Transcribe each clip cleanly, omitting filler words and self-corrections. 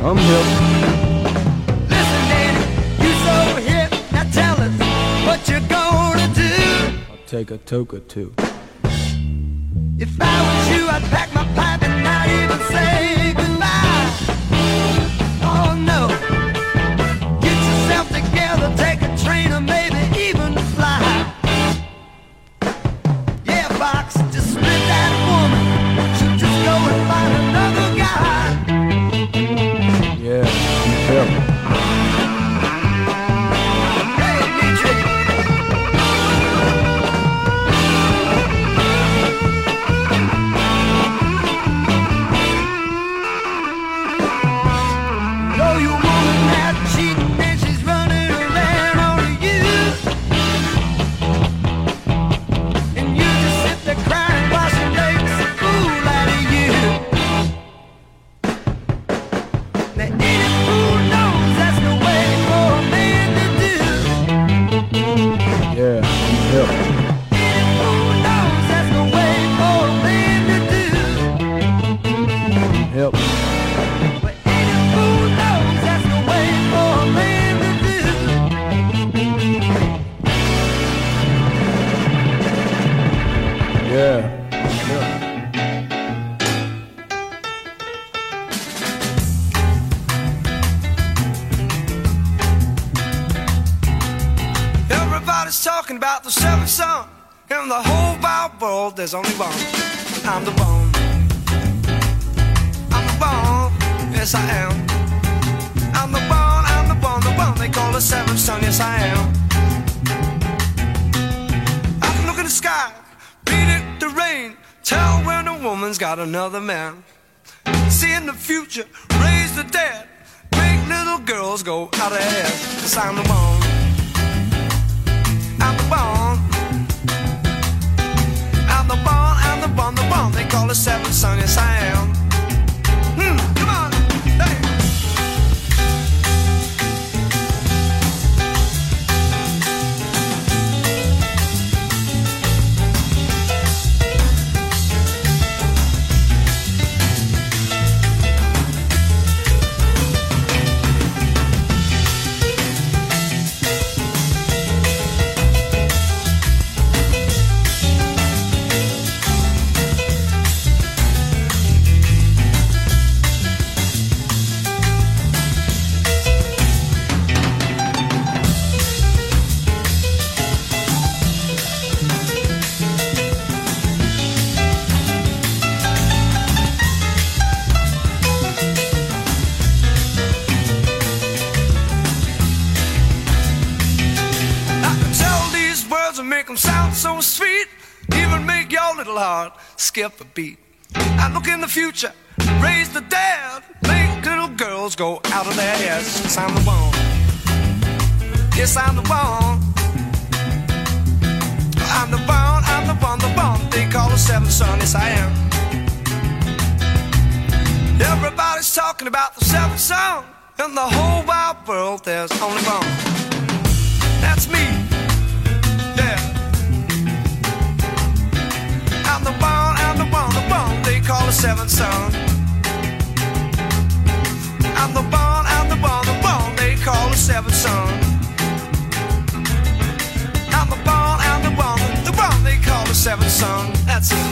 I'm hip. Listen, Danny, you so hip. Now tell us what you're gonna do. I'll take a toke or two. If I was you, I'd pack my pipe and not even say goodbye. Oh no. Get yourself together, take a train or maybe even fly. Yeah, Fox, just split that woman. She'll just go and find another guy. Yeah, I'm hip. Hey, Dietrich. Know your woman out cheating and she's running around on you. And you just sit there crying while she makes a fool out of you. Now any fool knows that's the way for a man to do. Yeah, I'm hip. Any fool knows that's the way for a man to do. Hip. But any fool knows that's the way for a man to do. Yeah, I'm hip. Everybody's talking about the seventh son. In the whole wide world, there's only one. I'm the one. I'm the one. Yes, I am. I'm the one. I'm the one. The one they call the seventh son. Yes, I am. I can look in the sky, beat it to rain, tell when a woman's got another man. See in the future, raise the dead, make little girls go out of head. 'Cause I'm the one. I'm the one. I'm the one, I'm the one, the one they call the seventh son, yes I am. Come on, hey. Make them sound so sweet, even make your little heart skip a beat. I look in the future, raise the dead, make little girls go out of their heads. 'Cause I'm the one. Yes, I'm the one. I'm the one, I'm the one, the one they call the seventh son. Yes, I am. Everybody's talking about the seventh son. In the whole wide world, there's only one. That's me. Yeah. I'm the one, I'm the one, the one they call the seventh son. I'm the one, I'm the one, the one they call the seventh son. I'm the one, I'm the one they call the seventh son. That's it.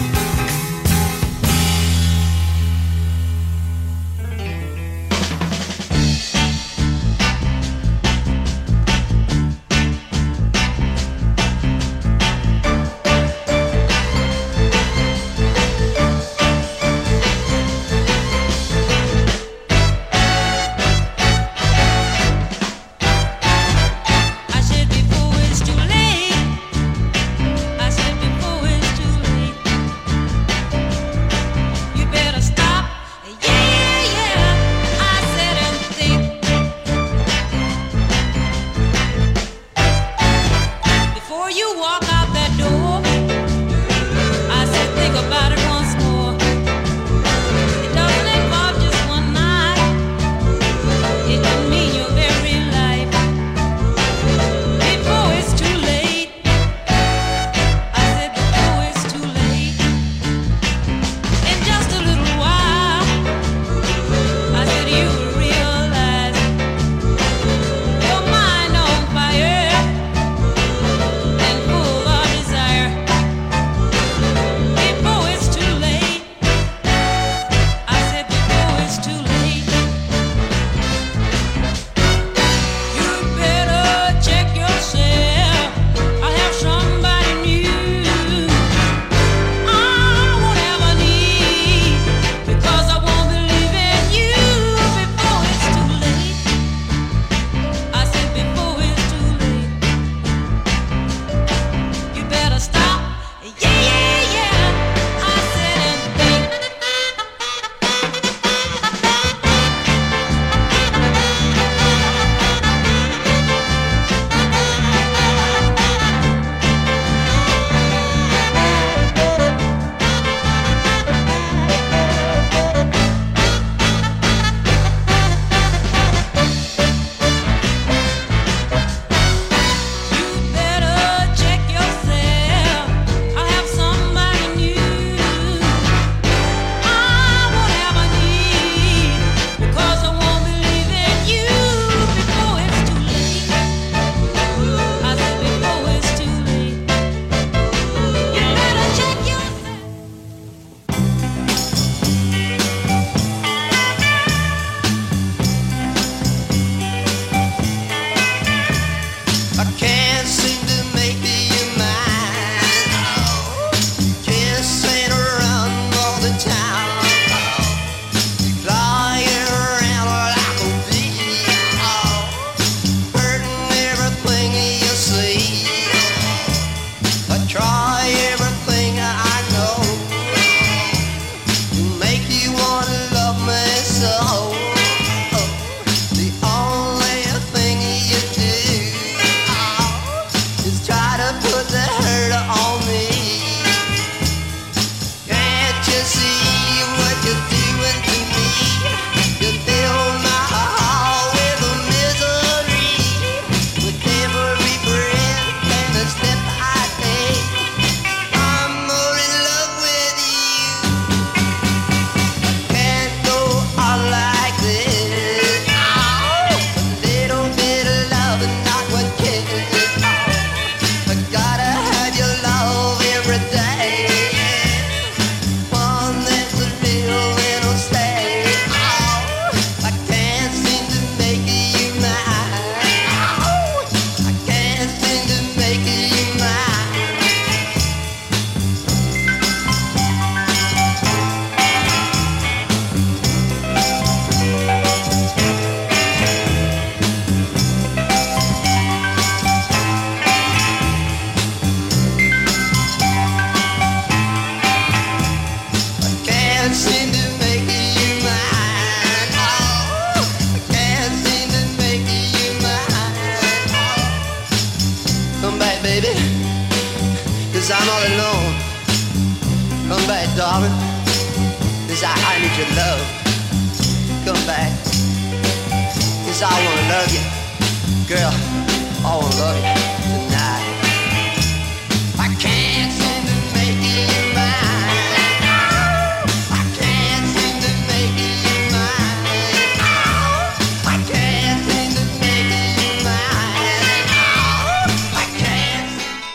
'cause I'm all alone. Come back, darling, 'cause I need your love. Come back, 'cause I wanna love you. Girl, I wanna love you tonight. I can't seem to make you mine. I can't seem to make you mine. I can't seem to make you mine. I can't.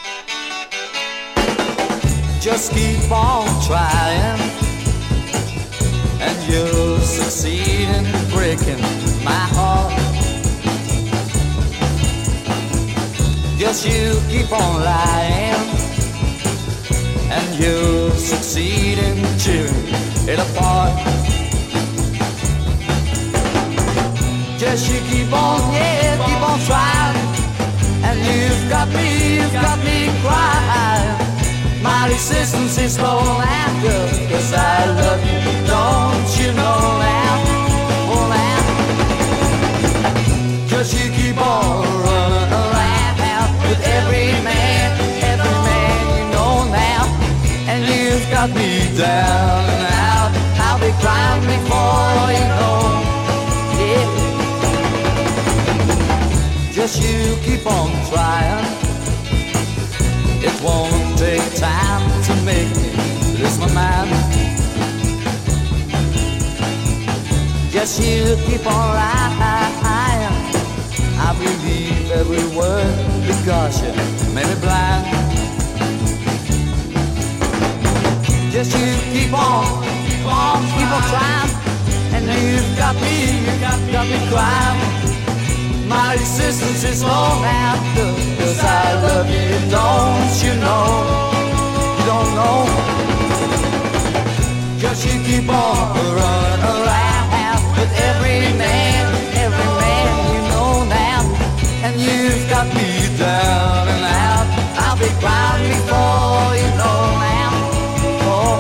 Just keep on trying, and you'll succeed in breaking my heart. Just you keep on lying, and you'll succeed in tearing it apart. Just you keep on, yeah, keep on trying, and you've got me crying. My resistance is low now, girl, 'cause I love you, don't you know now, oh now. Just you keep on running around with every man you know now. And you've got me down and out, I'll be crying before you know, yeah. Just you keep on trying, it won't take time to make me lose my mind. Just you keep on lying, I believe every word because you made me blind. Just you keep on trying, and you've got me crying. My resistance is low now, 'cause I love you, don't you know? You don't know. Just you keep on running around with every man you know now. And you've got me down and out, I'll be crying before you know now. Oh.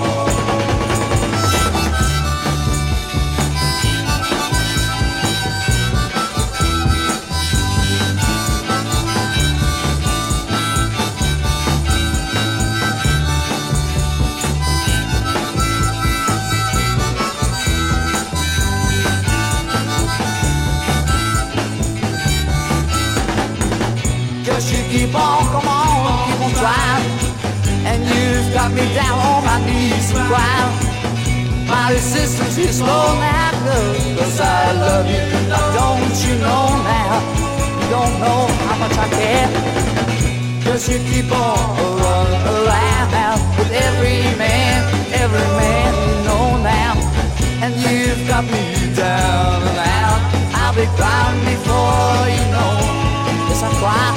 Keep on, come on, keep on trying. And you've got me down on my knees and crying. My resistance is low now, girl, 'cause I love you. Now don't you know now? You don't know how much I care. 'Cause you keep on running around with every man you know now. And you've got me down and out, I'll be crying before you know. Yes, I cry.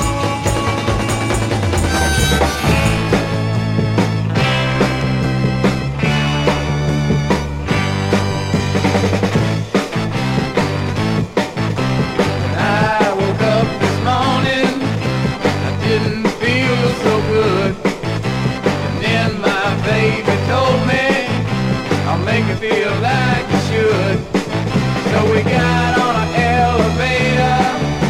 Make you feel like you should. So we got on an elevator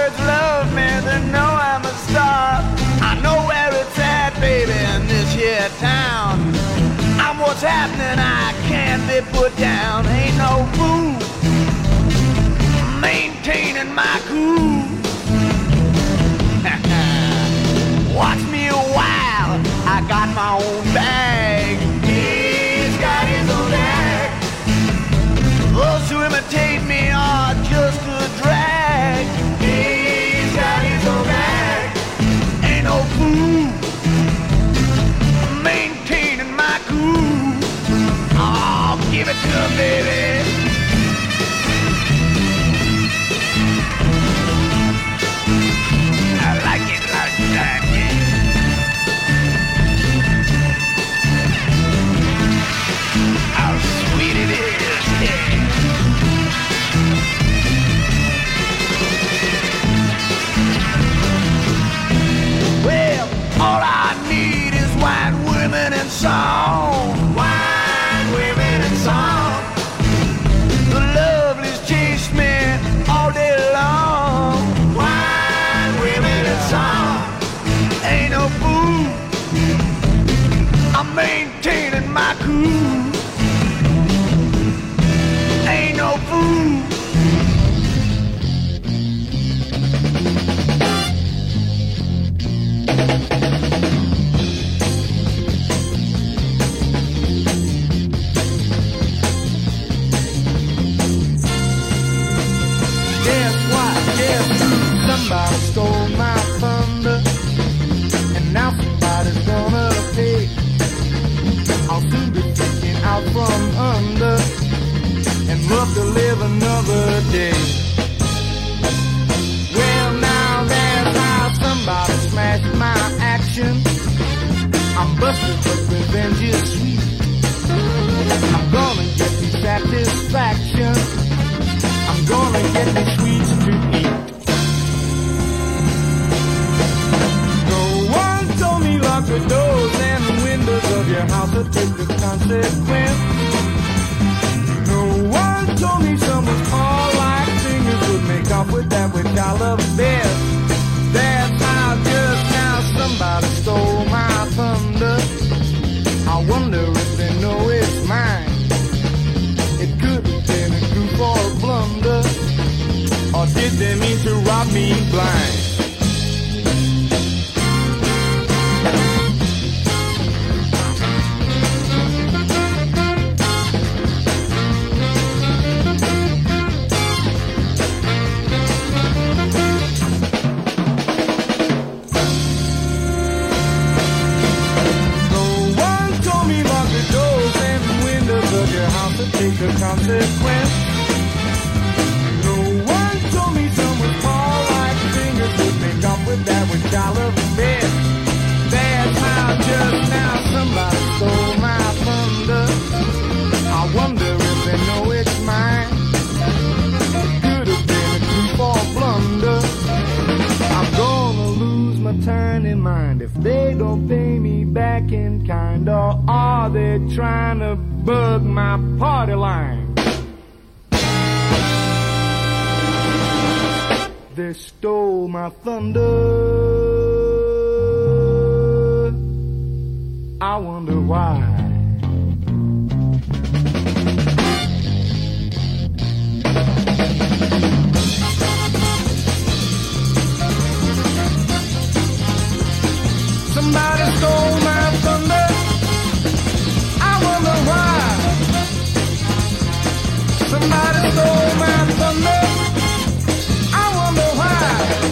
birds love me, they know I'm a star. I know where it's at, baby, in this here town. I'm what's happening, I can't be put down. Ain't no fool maintaining my cool. Watch me a while, I got my own bag. He's got his own bag. Those who imitate me are just a drag. He's got his own bag. Ain't no fool maintaining my cool. Oh, give it to him, baby. I like it like that, yeah. How sweet it is, yeah. Well, all I need is white women and song. White women and song. The lovelies chase me all day long. White women and song. Ain't no fool, I'm maintaining my cool. Ain't no fool. Guess what? Guess who? Somebody stole my thunder, and now somebody's gonna pay. I'll soon be taken out from under and love to live another day. Well, now that's how somebody smashed my action. I'm busted, but revenge is sweet. I'm gonna get me satisfaction. I'm gonna get me sweets to eat. No one told me lock the doors and the windows of your house or take the consequence. No one told me someone's paw-like fingers would make off with that which I love best. That's how just now somebody stole my thunder. I wonder if they know it's mine. It could have been a goof or a blunder, or did they mean to rob me blind? Take the consequence. No one told me someone's paw-like fingers would make off with that which I love best. That's how just now somebody stole my thunder. I wonder if they know it's mine. It could have been a goof or a blunder. I'm gonna lose my tiny mind if they don't pay me back in kind, or are they trying to bug my party line? They stole my thunder. I wonder why. Somebody stole my thunder. I wonder why. Somebody stole my thunder. I wonder why.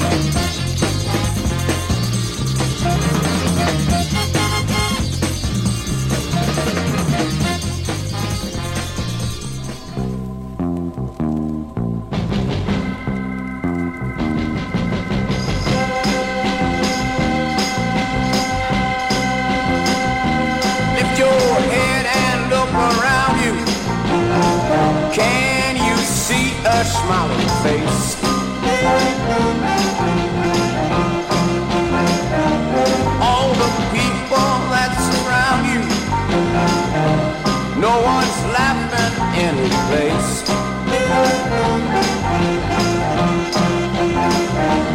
Lift your head and look around you. Can you see a smiling face? All the people that surround you, no one's laughing any place.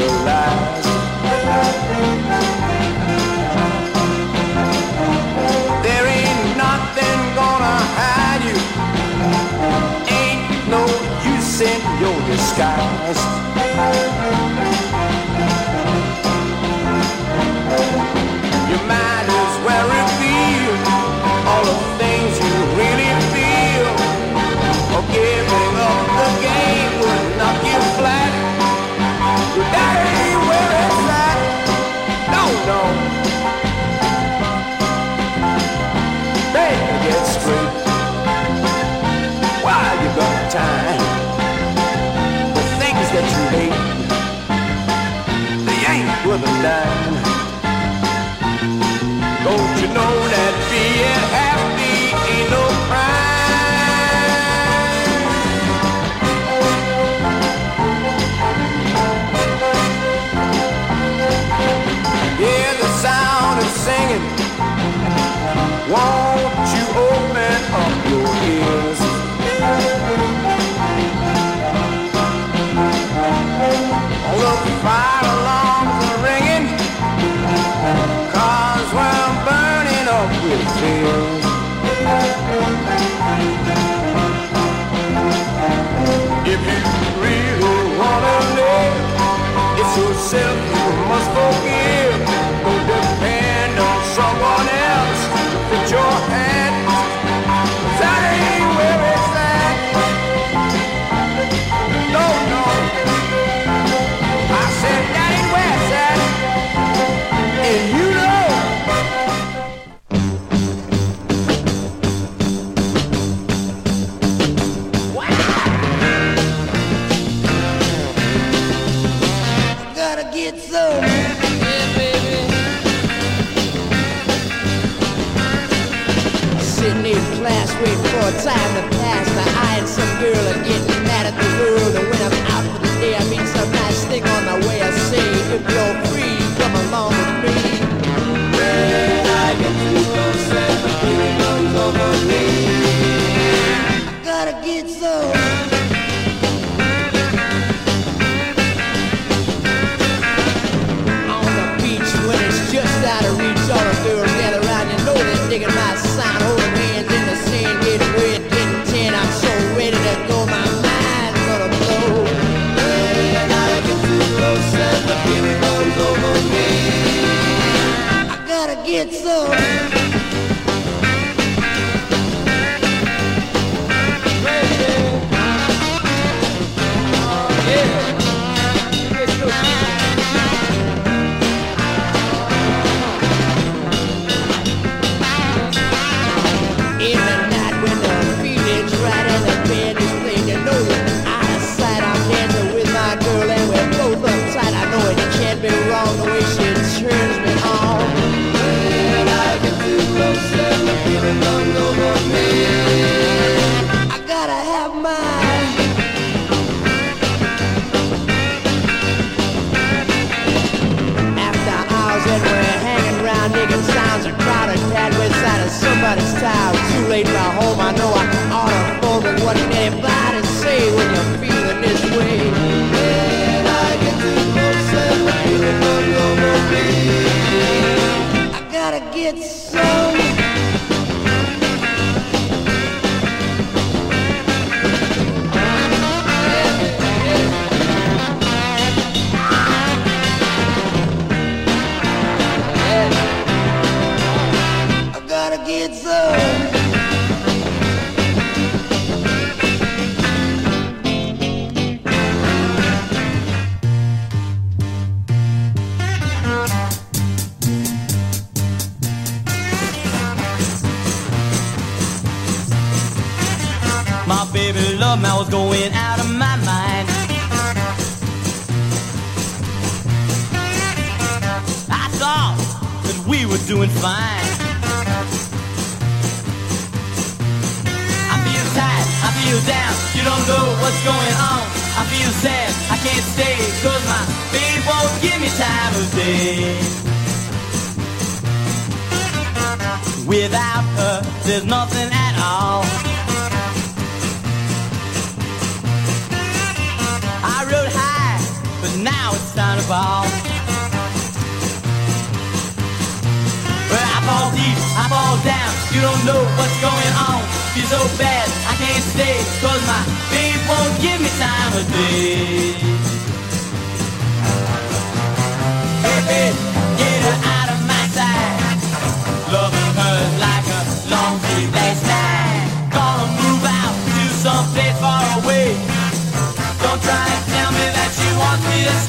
realize there ain't nothing gonna hide you. Ain't no use in your disguise. You might as well reveal all the things you really feel, or giving up the game would knock you flat. That ain't where it's at. No, no. Better get straight while you got time. The things that you hate, they ain't worth a dime. Don't you know that being happy ain't no crime? Hear the sound of singing. Won't you open up your ears? All the fire alarms are ringing, cars were burning up with fears. If you really wanna live, it's yourself you must forgive. Don't depend on someone else to fit your hand. That ain't where it's at. No, no. I said that ain't where it's at. And you know. Gotta get some. Yeah, baby. Sitting in class waiting for a time to pass. My eye and some girl are getting mad at the world. And when I'm out for the day, I meet some nice thing on my way. I say, if you're free, come along with me. When I get too close and the feeling comes over me, I gotta get some. Just out of reach, all the girls gather around. You know they're digging my sign, holding hands in the sand, getting red, getting tan. I'm so ready to go, my mind's gonna blow. When I get too close and the feeling comes over me, I gotta get some. Be wrong the way she turns me on. When I get too close and the feeling comes over me, I gotta have mine. After hours and we're hanging around, digging sounds, a crowded pad inside of somebody's town. Too late for home, I know I ought to phone, but what can anybody say when you're feeling this way? When I get too close and the feeling comes over me, I gotta get some. I gotta get some. My baby love man was going out of my mind. I thought that we were doing fine. I feel tired, I feel down, you don't know what's going on. I feel sad, I can't stay, cause my baby won't give me time of day. Without her, there's nothing at all. I rode high, but now it's time to fall. down, you don't know what's going on. Feel so bad, I can't stay, cause my babe won't give me time of day. Baby, get her out of my sight. Loving her's like a long sleepless night. Gonna move out to someplace far away. Don't try and tell me that she wants me to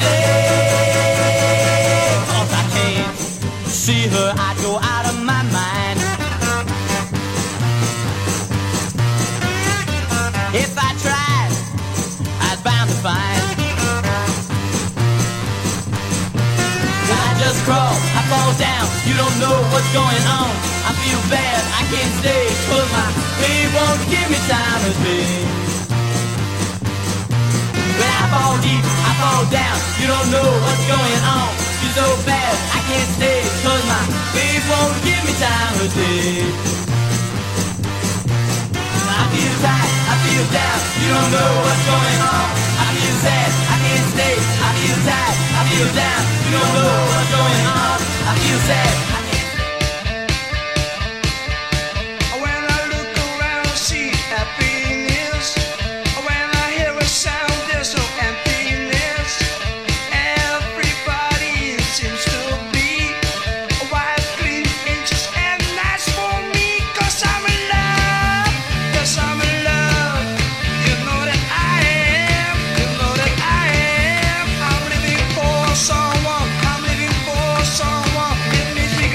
stay. Cause I can't see her, I'd go out of my mind. If I tried, I was bound to find. I just crawl, I fall down, you don't know what's going on. I feel bad, I can't stay, cause my babe won't give me time to stay. When I fall deep, I fall down, you don't know what's going on. Feel so bad, I can't stay, cause my babe won't give me time to stay. I feel tight, I feel down, you don't know what's going on. I feel sad, I can't stay, I feel tight, I feel down, you don't know what's going on. I feel sad, I can't stay. When I look around, I see happiness. When I hear a sound, there's no emptiness. Everybody seems to be white, clean, and just and nice for me. Cause I'm in love, yes I'm in love. You know that I am, you know that I am. I'm living for someone, I'm living for someone. Let me think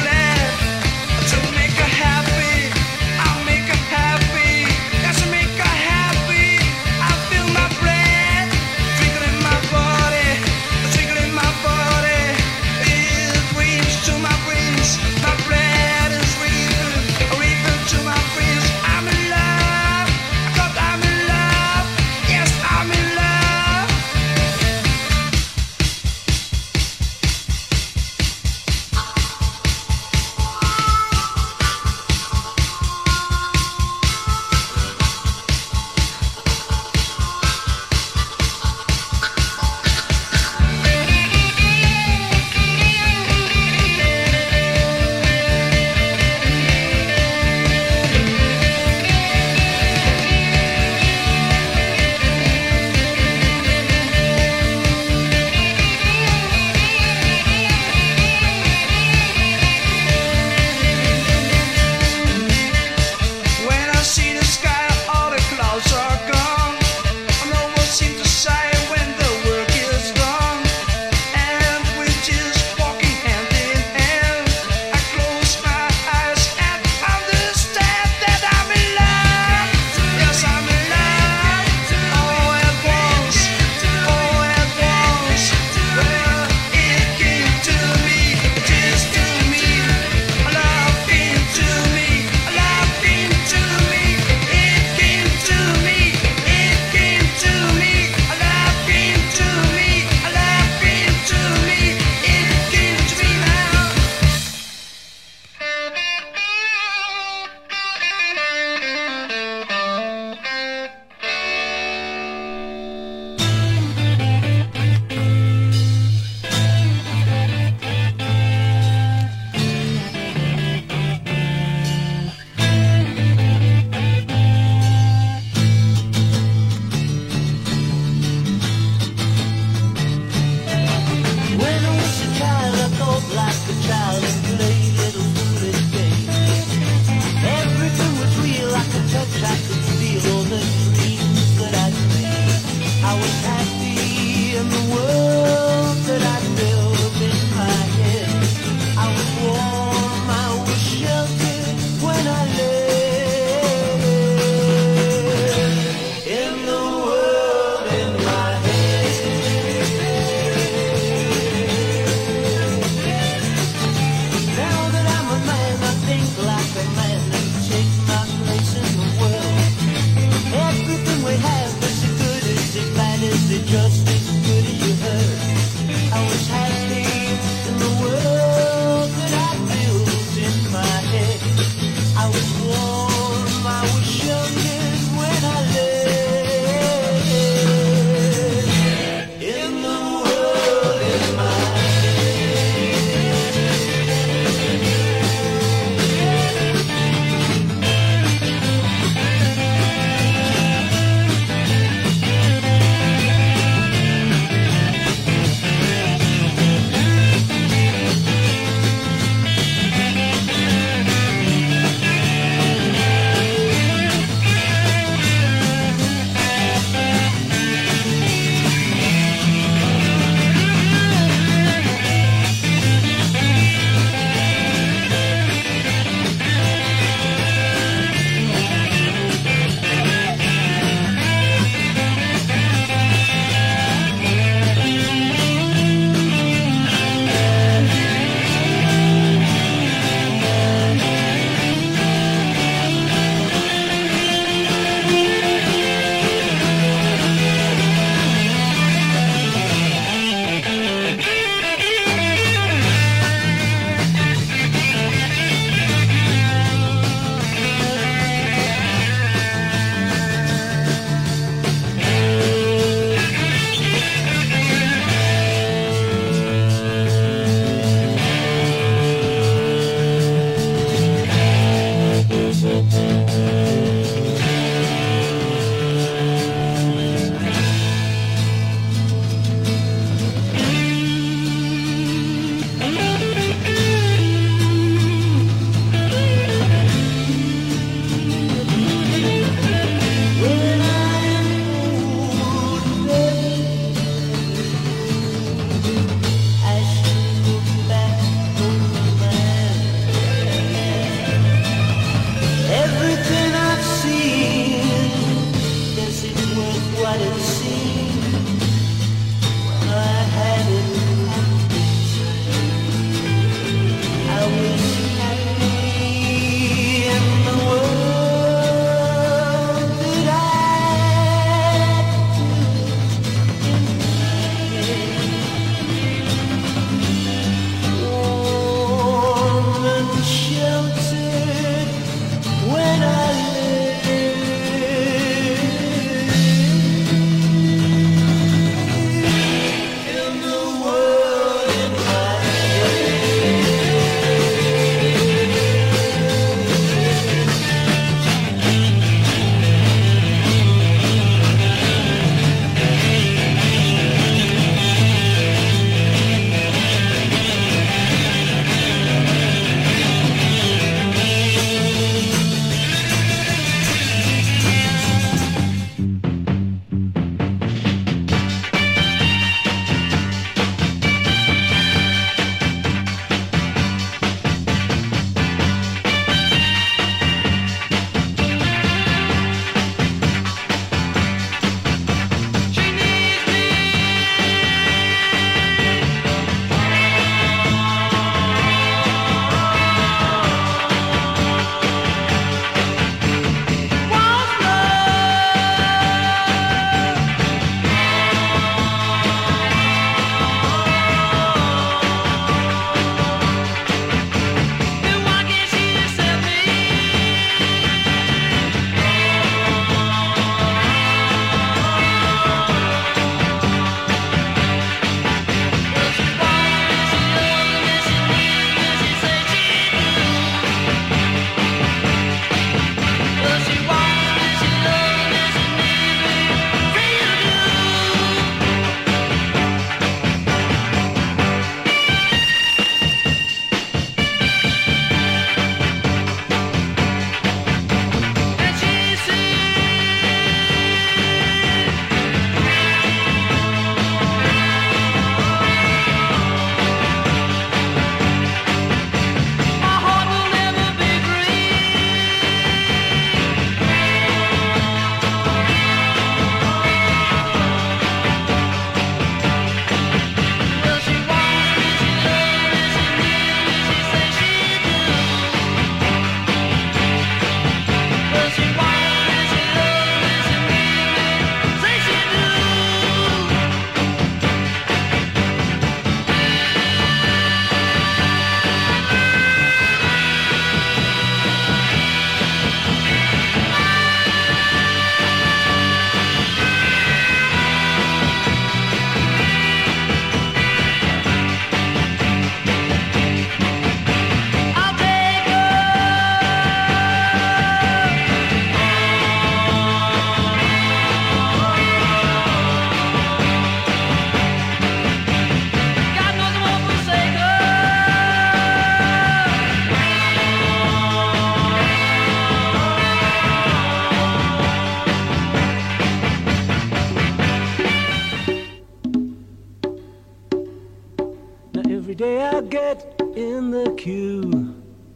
get in the queue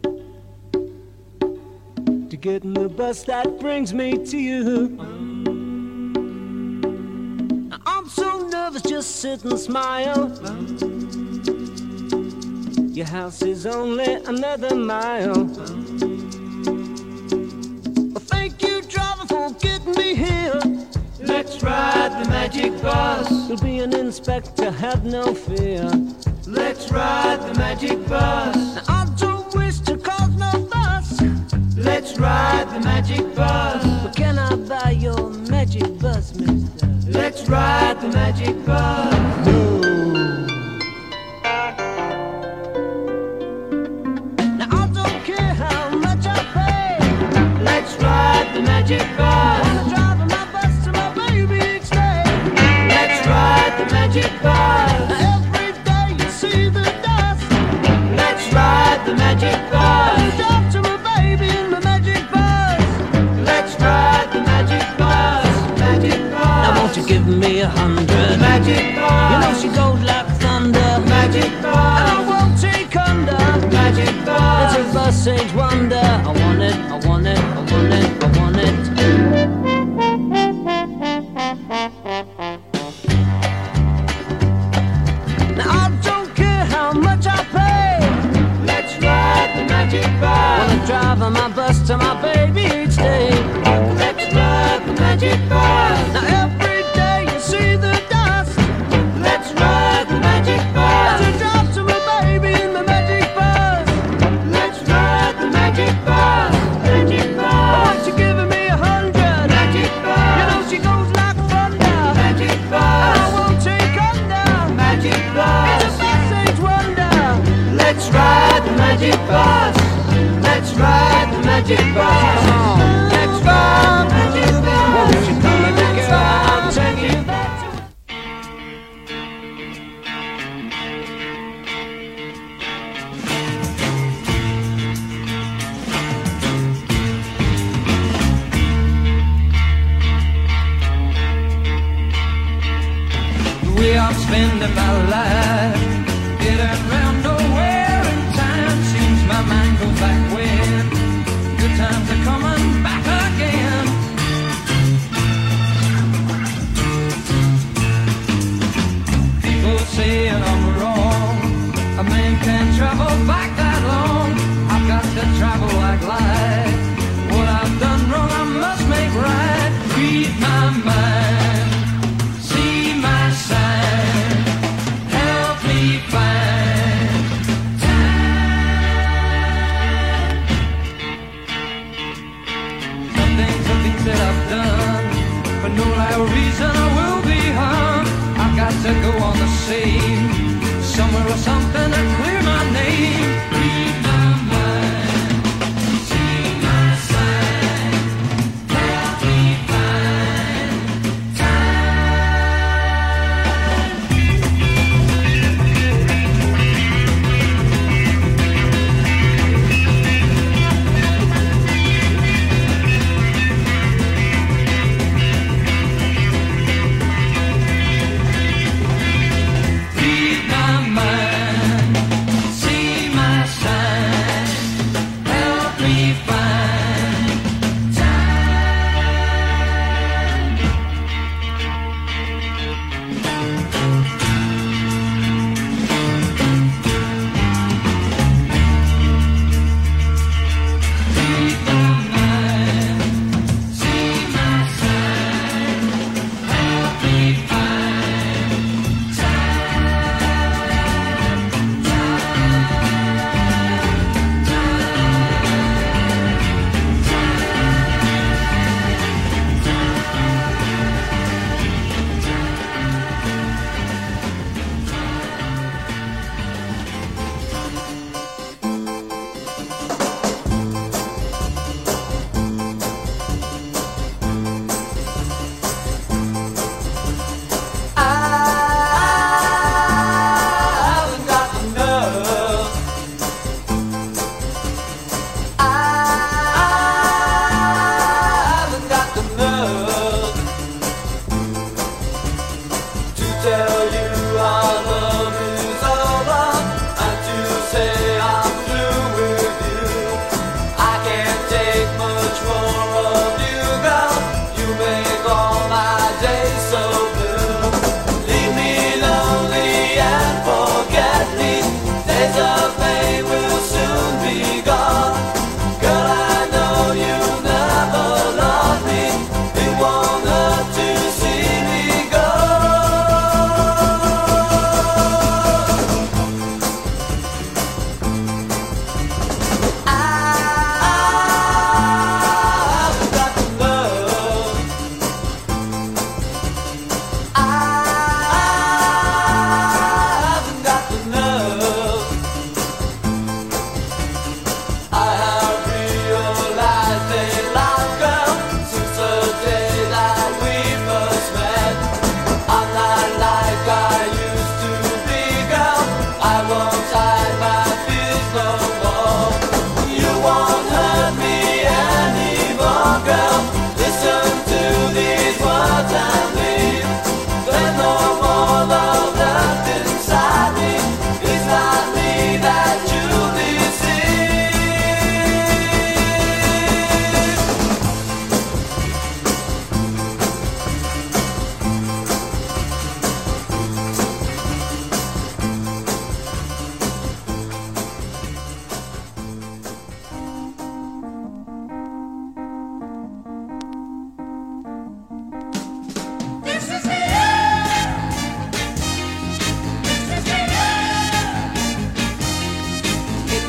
to get in the bus that brings me to you. I'm so nervous, just sit and smile. Your house is only another mile. Well, thank you, driver, for getting me here. Let's ride the magic bus. You'll be an inspector, have no fear. Let's ride the magic bus. Now, I don't wish to cause no fuss. Let's ride the magic bus. But can I buy your magic bus, mister? Let's ride the magic bus. Now I don't care how much I pay. Let's ride the magic bus. I'm driving my bus to my baby each day. Let's ride the magic bus. Now every day you see the dust. Let's ride the magic bus. I drive to my baby in the magic bus. Let's ride the magic bus. Magic bus. Now won't you give me 100? Magic bus. You know she goes like thunder. Magic bus. And I won't take under. Magic bus. It's a bus age wonder. I want it, I want it, I want it, I want it. Now I don't care how much I pay. Let's ride the magic bus. Well, I'm driving my bus to my baby each day. Let's ride the magic bus. Now every day you see the dust. Let's ride the magic bus. As I drive to my baby in the magic bus. Let's ride the magic bus. Magic Oh, bus. she's giving me 100. Magic bus. You know she goes like thunder. Magic And I bus. won't take under. Magic It's bus. a bus age wonder. Let's ride the magic bus. Let's ride the magic bus. Let's ride the magic bus. Won't you come and Let's girl, I'll ride the take you magic back bus. to The way I'm spending my life, getting round nowhere in time. Seems my mind goes back when good times are coming back again. People saying I'm wrong, a man can't travel back that long. I've got to travel like light. What I've done wrong I must make right. Read my mind, see my sign, help me find time. Some things that I've done, for no real reason I will be hung. I've got to go on the scene, somewhere or something to clear my name. Read my mind, see my sign, help me find time. Read my mind, see my sign.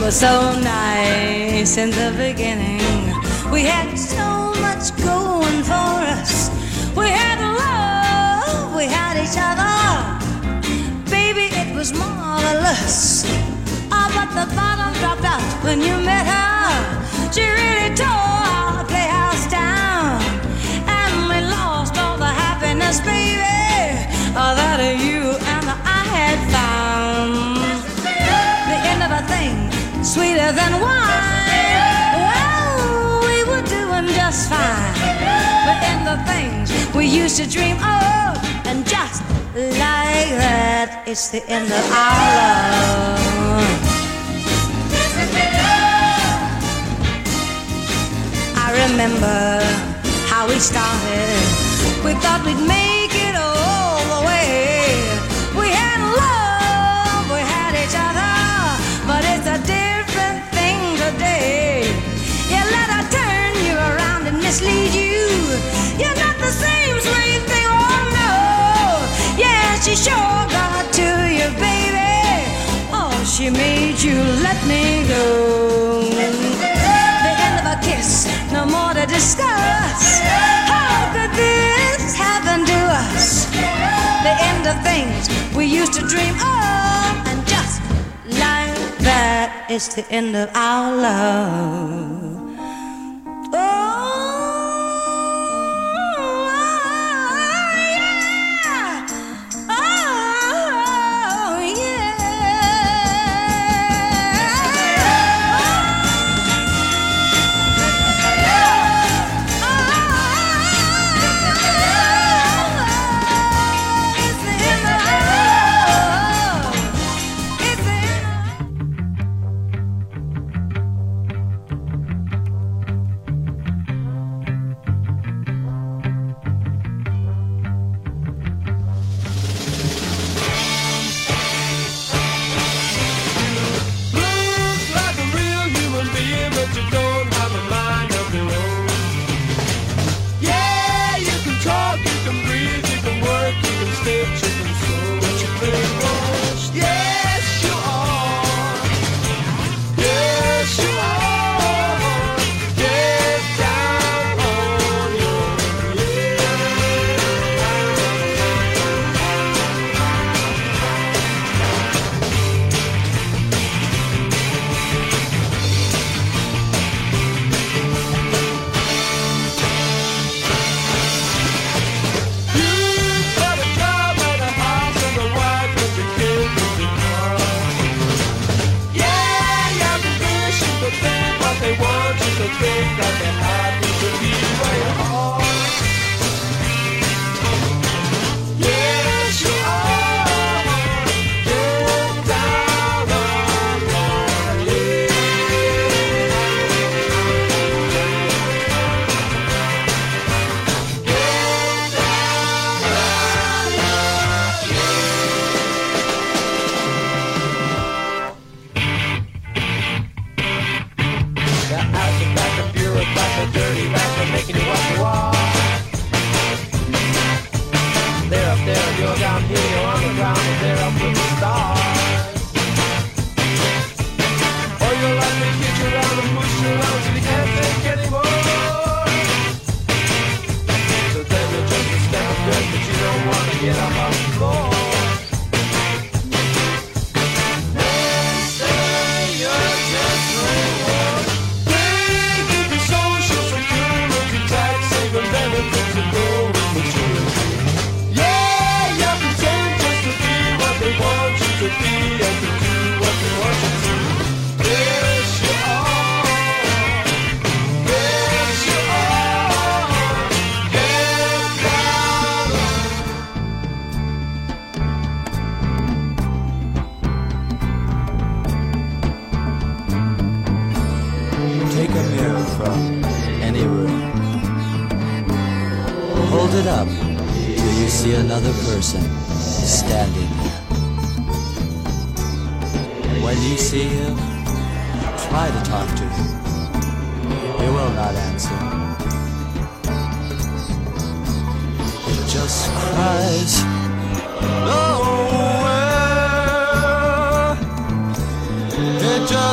was so nice in the beginning. We had so much going for us. We had love, we had each other. Baby, it was marvelous. Oh, but the bottom dropped out when you met her. She really tore our playhouse down, and we lost all the happiness, baby, that you and I had found. The end of a thing, sweeter than wine. Well, we were doing just fine. But in the things we used to dream of, and just like that, it's the end of our love. I remember how we started. We thought we'd make it all the way. We had love, we had each other, but it's a different thing today. You let her turn you around and mislead you. You're not the same sweet thing, oh no. Yeah, she sure got to you, baby. Oh, she made you let me go. The end of a kiss, no more to discuss. How could this happen to us? The end of things we used to dream of, and just like that, it's the end of our love.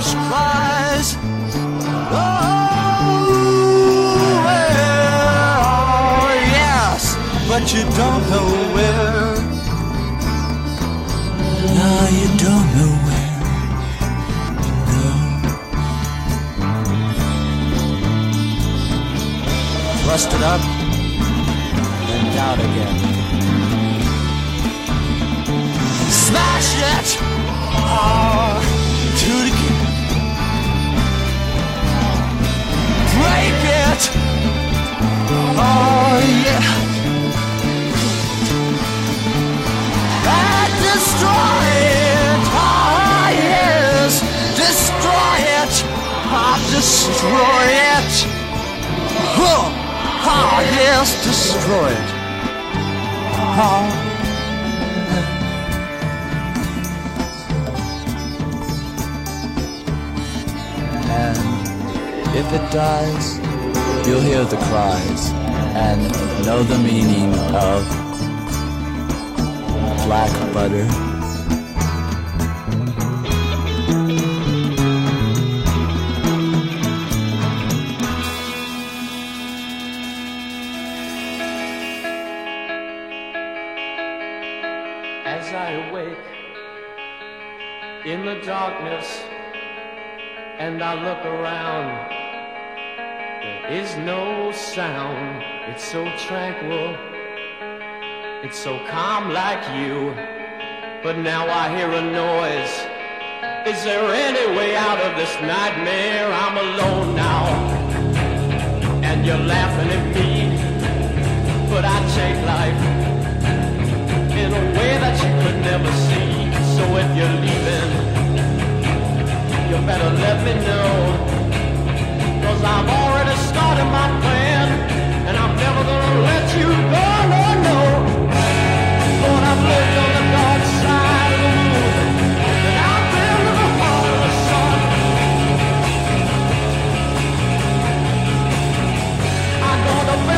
just cries. Oh, yes, but you don't know where. No, you don't know where. No. Thrust it up, then down again. Smash it! Oh, do it again. Break it! Oh, yeah. And destroy it! Oh, yes! Destroy it! Oh, destroy it! Oh, yes, destroy it! Oh. If it dies, you'll hear the cries and know the meaning of black butter. As I awake in the darkness and I look around, there is no sound. It's so tranquil, it's so calm like you. But now I hear a noise. Is there any way out of this nightmare? I'm alone now, and you're laughing at me. But I take life in a way that you could never see. So if you're leaving, you better let me know, 'cause I've already started my plan, and I'm never gonna let you go, no, no. Lord, I've lived on the dark side of the moon, and I've been to the heart of the sun. I'm gonna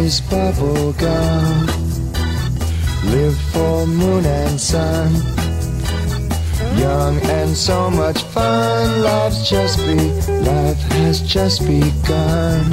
is bubble gum. Live for moon and sun. Young and so much fun. Life has just begun.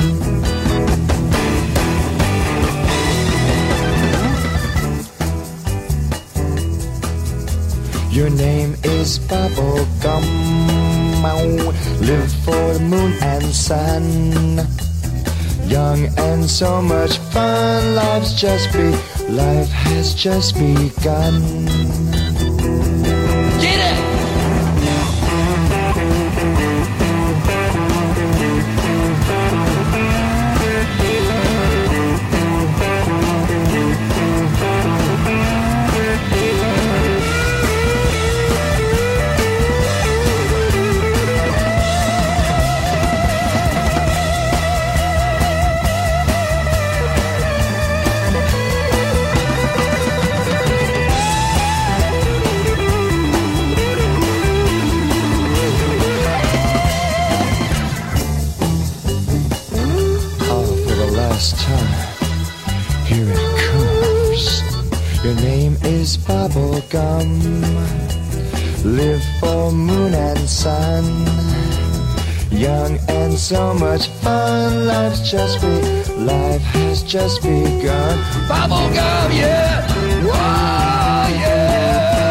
Your name is bubble gum. Live for the moon and sun. Young and so much fun. Life has just begun. Get it! Here it comes. Your name is bubble gum. Live for moon and sun. Young and so much fun. Life has just begun. Bubble gum, yeah. Whoa, yeah.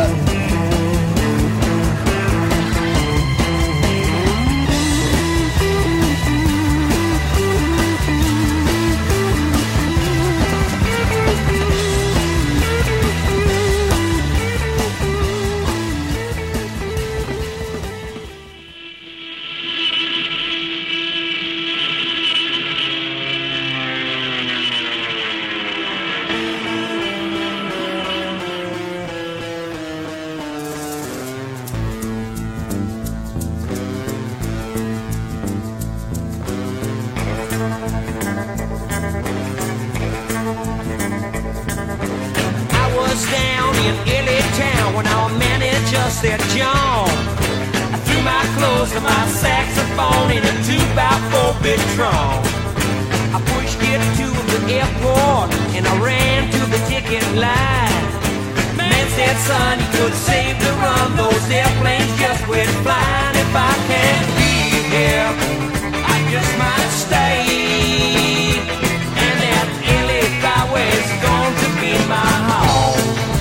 Said John, I threw my clothes and my saxophone in a 2x4 Tron. I pushed it to the airport and I ran to the ticket line. Man said, son, you could save the run. Those airplanes just went flying. If I can't be here, I just might stay. And that LA Byway's going to be my home.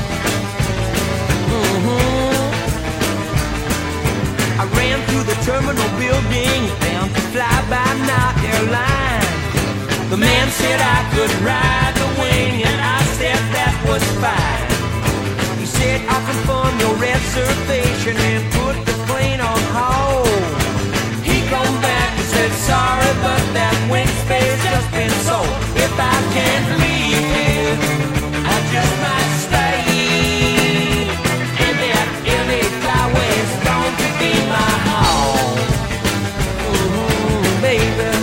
I ran through the terminal building down to fly-by-night airline. The man said I could ride the wing, and I said that was fine. He said I'll confirm your reservation and put the plane on hold. He come back and said sorry, but that wing space just been sold. If I can't leave here, I just might stay. And that LA Byway's going to be my home, baby.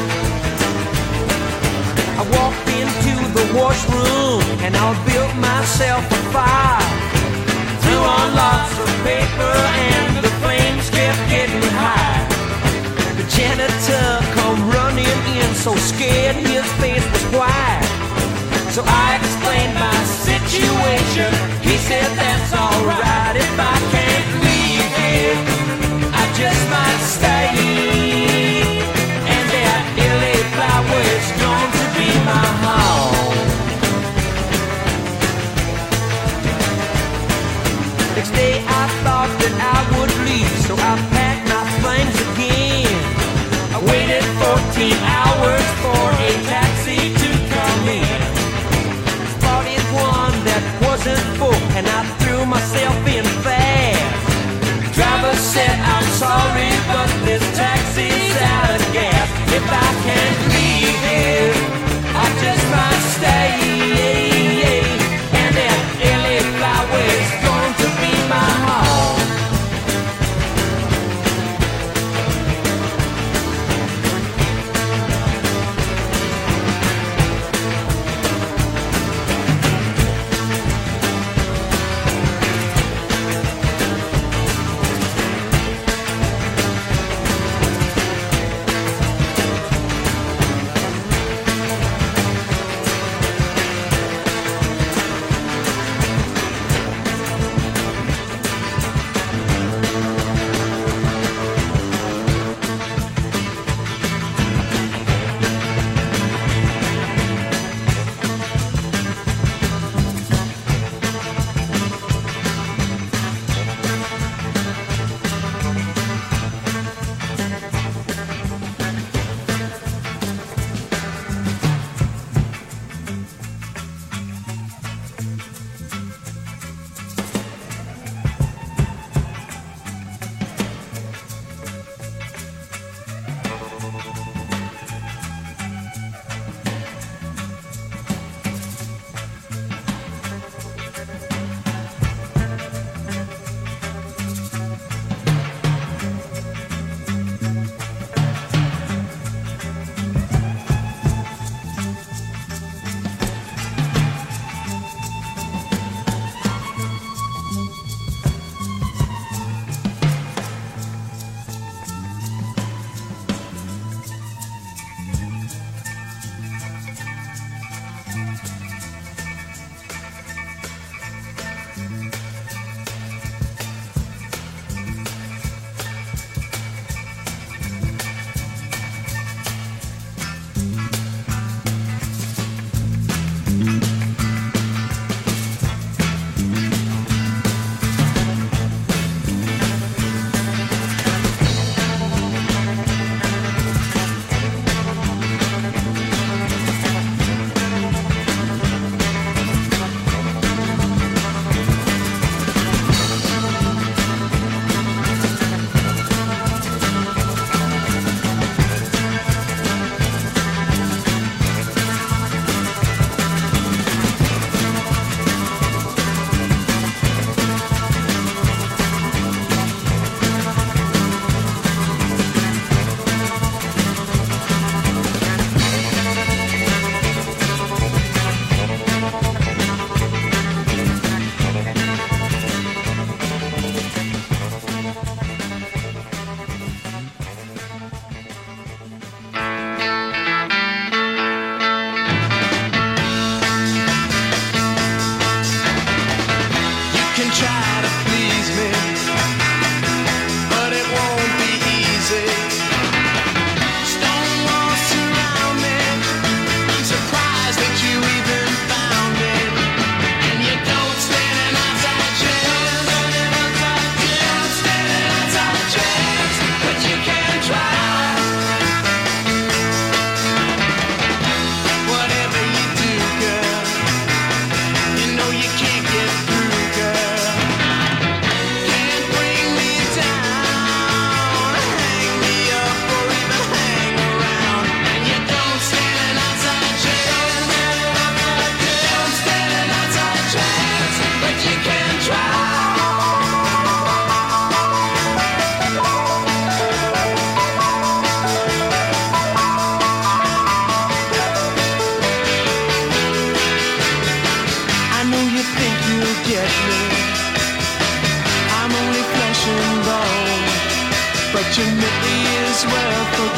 I walked into the washroom and I built myself a fire. Threw on lots of paper and the flames kept getting high. The janitor come running in so scared his face was white. So I explained my situation. He said that's alright. If I can't leave here, I just might stay. And that LA Byway's going to be my home. Next day I thought that I would leave, so I packed my things again. I waited 14 hours for a taxi to come in. Spotted one that wasn't full, and I threw myself in fast. Driver said, I'm sorry, but this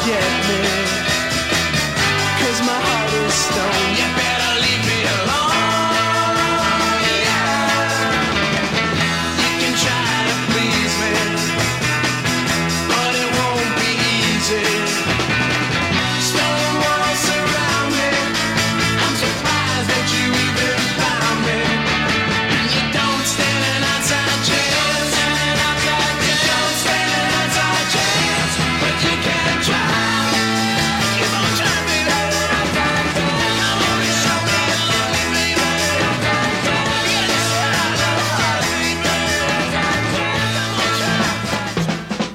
get me, 'cause my heart is stone. You better leave me alone, yeah. You can try to please me, but it won't be easy. Stone walls surround me, I'm surprised that you even found me. You don't stand an outside chance, you don't stand an outside chance, but you can try. Keep on trying, baby. Come on and show me love, baby. You gotta try to hard, baby. Come on, try.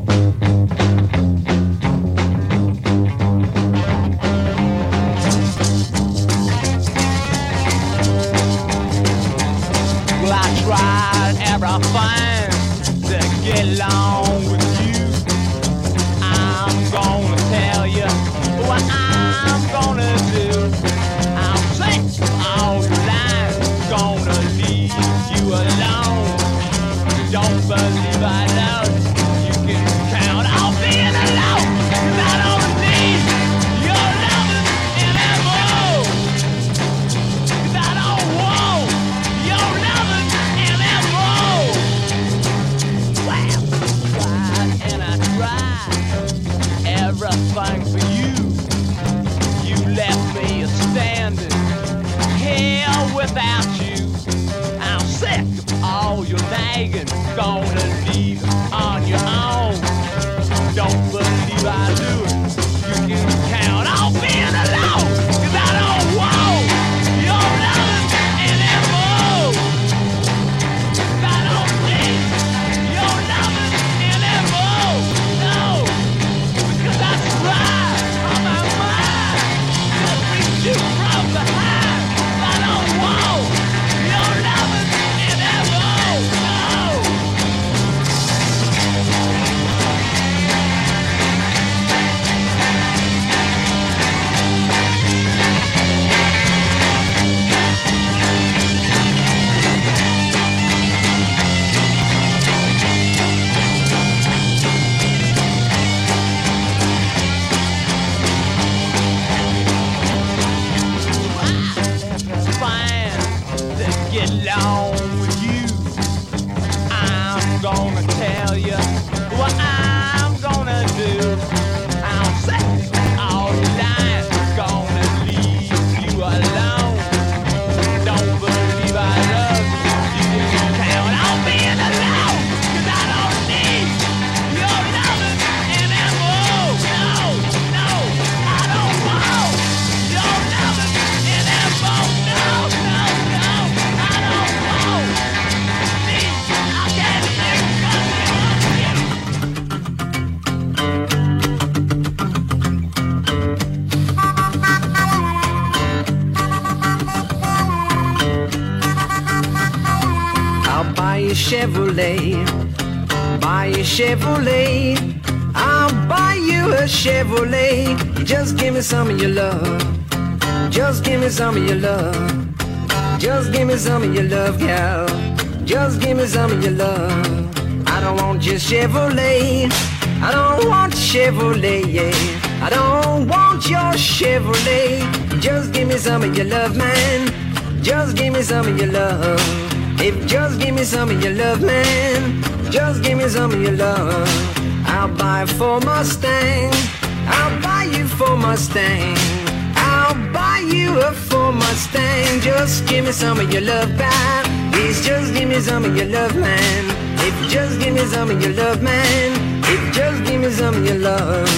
Well, I tried everything to get along with you. I'm gonna tell you what I'm gonna do. I'm sick of all your lies, gonna leave you alone. Don't believe I love you, can count on being alone. 'Cause I don't need your loving anymore. 'Cause I don't want your loving anymore. Well, I tried and I tried everything for you. You left me standing here without you. I'm sick of all your nagging, gonna leave on your own. Don't believe I do it. You can count on being alone. 'Cause I don't want your loving anymore. 'Cause I don't need your loving anymore. No, because I tried on my mind to reach you from behind. I don't want your loving anymore. No. Fine to get along with you. I'm gonna tell you what I'm gonna do. I'm sick of all the lies, gonna leave you alone. Don't believe I love you, you can count on being alone. 'Cause I don't need your loving anymore. No, no, I don't want your loving anymore. No, no, no, I don't want need. I can't live 'cause you. I'll buy you Chevrolet, buy you Chevrolet. I'll buy you a Chevrolet. Just give me some of your love. Just give me some of your love. Just give me some of your love, gal. Just give me some of your love. I don't want your Chevrolet. I don't want Chevrolet, yeah. I don't want your Chevrolet. Just give me some of your love, man. Just give me some of your love. If just give me some of your love, man. Just give me some of your love. I'll buy for Mustang. I'll buy you for Mustang. I'll buy you a Ford Mustang. Just give me some of your love, man. Please just give me some of your love, man. If just give me some of your love, man. If just give me some of your love.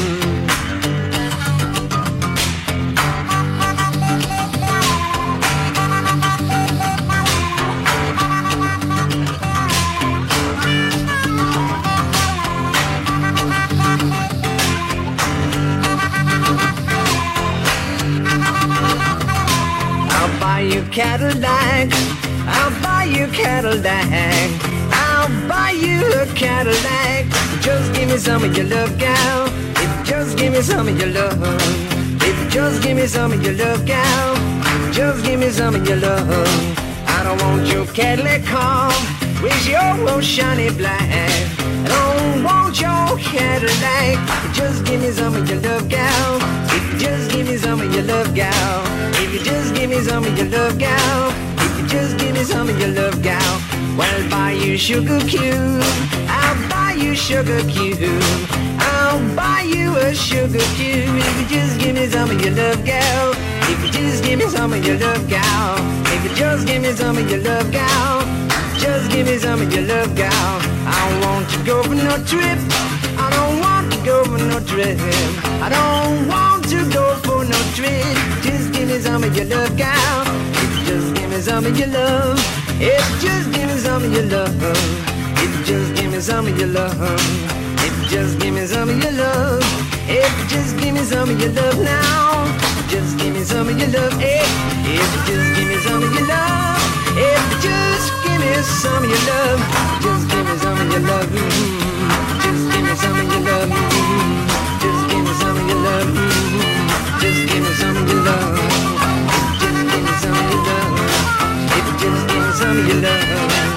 I'll buy you Cadillac. I'll buy you Cadillac. I'll buy you a Cadillac. Just give me some of your love, gal. If just give me some of your love. If just give me some of your love, gal. Just give me some of your love. I don't want your Cadillac car. with your old shiny black. I don't want your Cadillac. Just give me some of your love, gal. If you just give me some of your love, gal. If you just give me some of your love, gal. If you just give me some of your love, gal. Well, I'll buy you sugar cube. I'll buy you sugar cube. I'll buy you a sugar cube. If you just give me some of your love, gal. If you just give me some of your love, gal. If you just give me some of your love, gal. Just give me some of your love, gal. I don't want to go for no trip. I don't want to go for no trip. I don't want to go for no trip. Just give me some of your love, gal. Just give me some of your love. If you just give me some of your love. If you just give me some of your love. If you just give me some of your love. If you just give me some of your love now. Just give me some of your love. If you just give me some of your love. If you just give me some of your love. Just give me some of your love. Just give me some of your love. Just give me some of your love. Just give me some of your love. Just give me some of your love. If you just give me some of your love.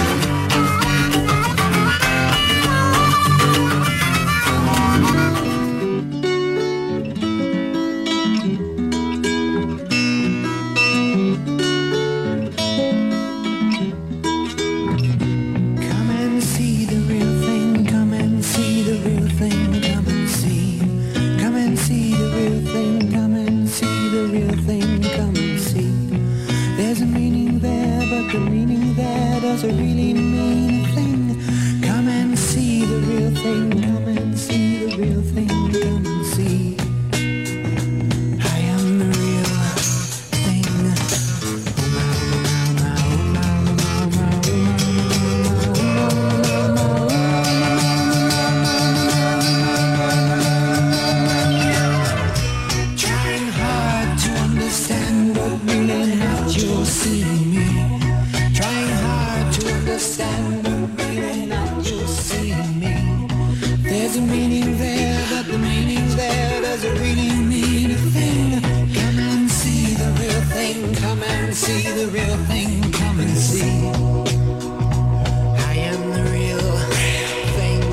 Does it really mean a thing? Come and see the real thing. Come and see the real thing. Come and see. I am the real thing. Trying hard to understand, but really not you're seeing me. Trying hard to understand, but really not you're seeing me. There's a meaning there, but the meaning there doesn't really mean a thing. Come and see the real thing. Come and see the real thing. Come and see. I am the real thing.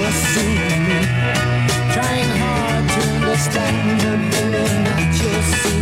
Trying hard to understand, but really not you're seeing me.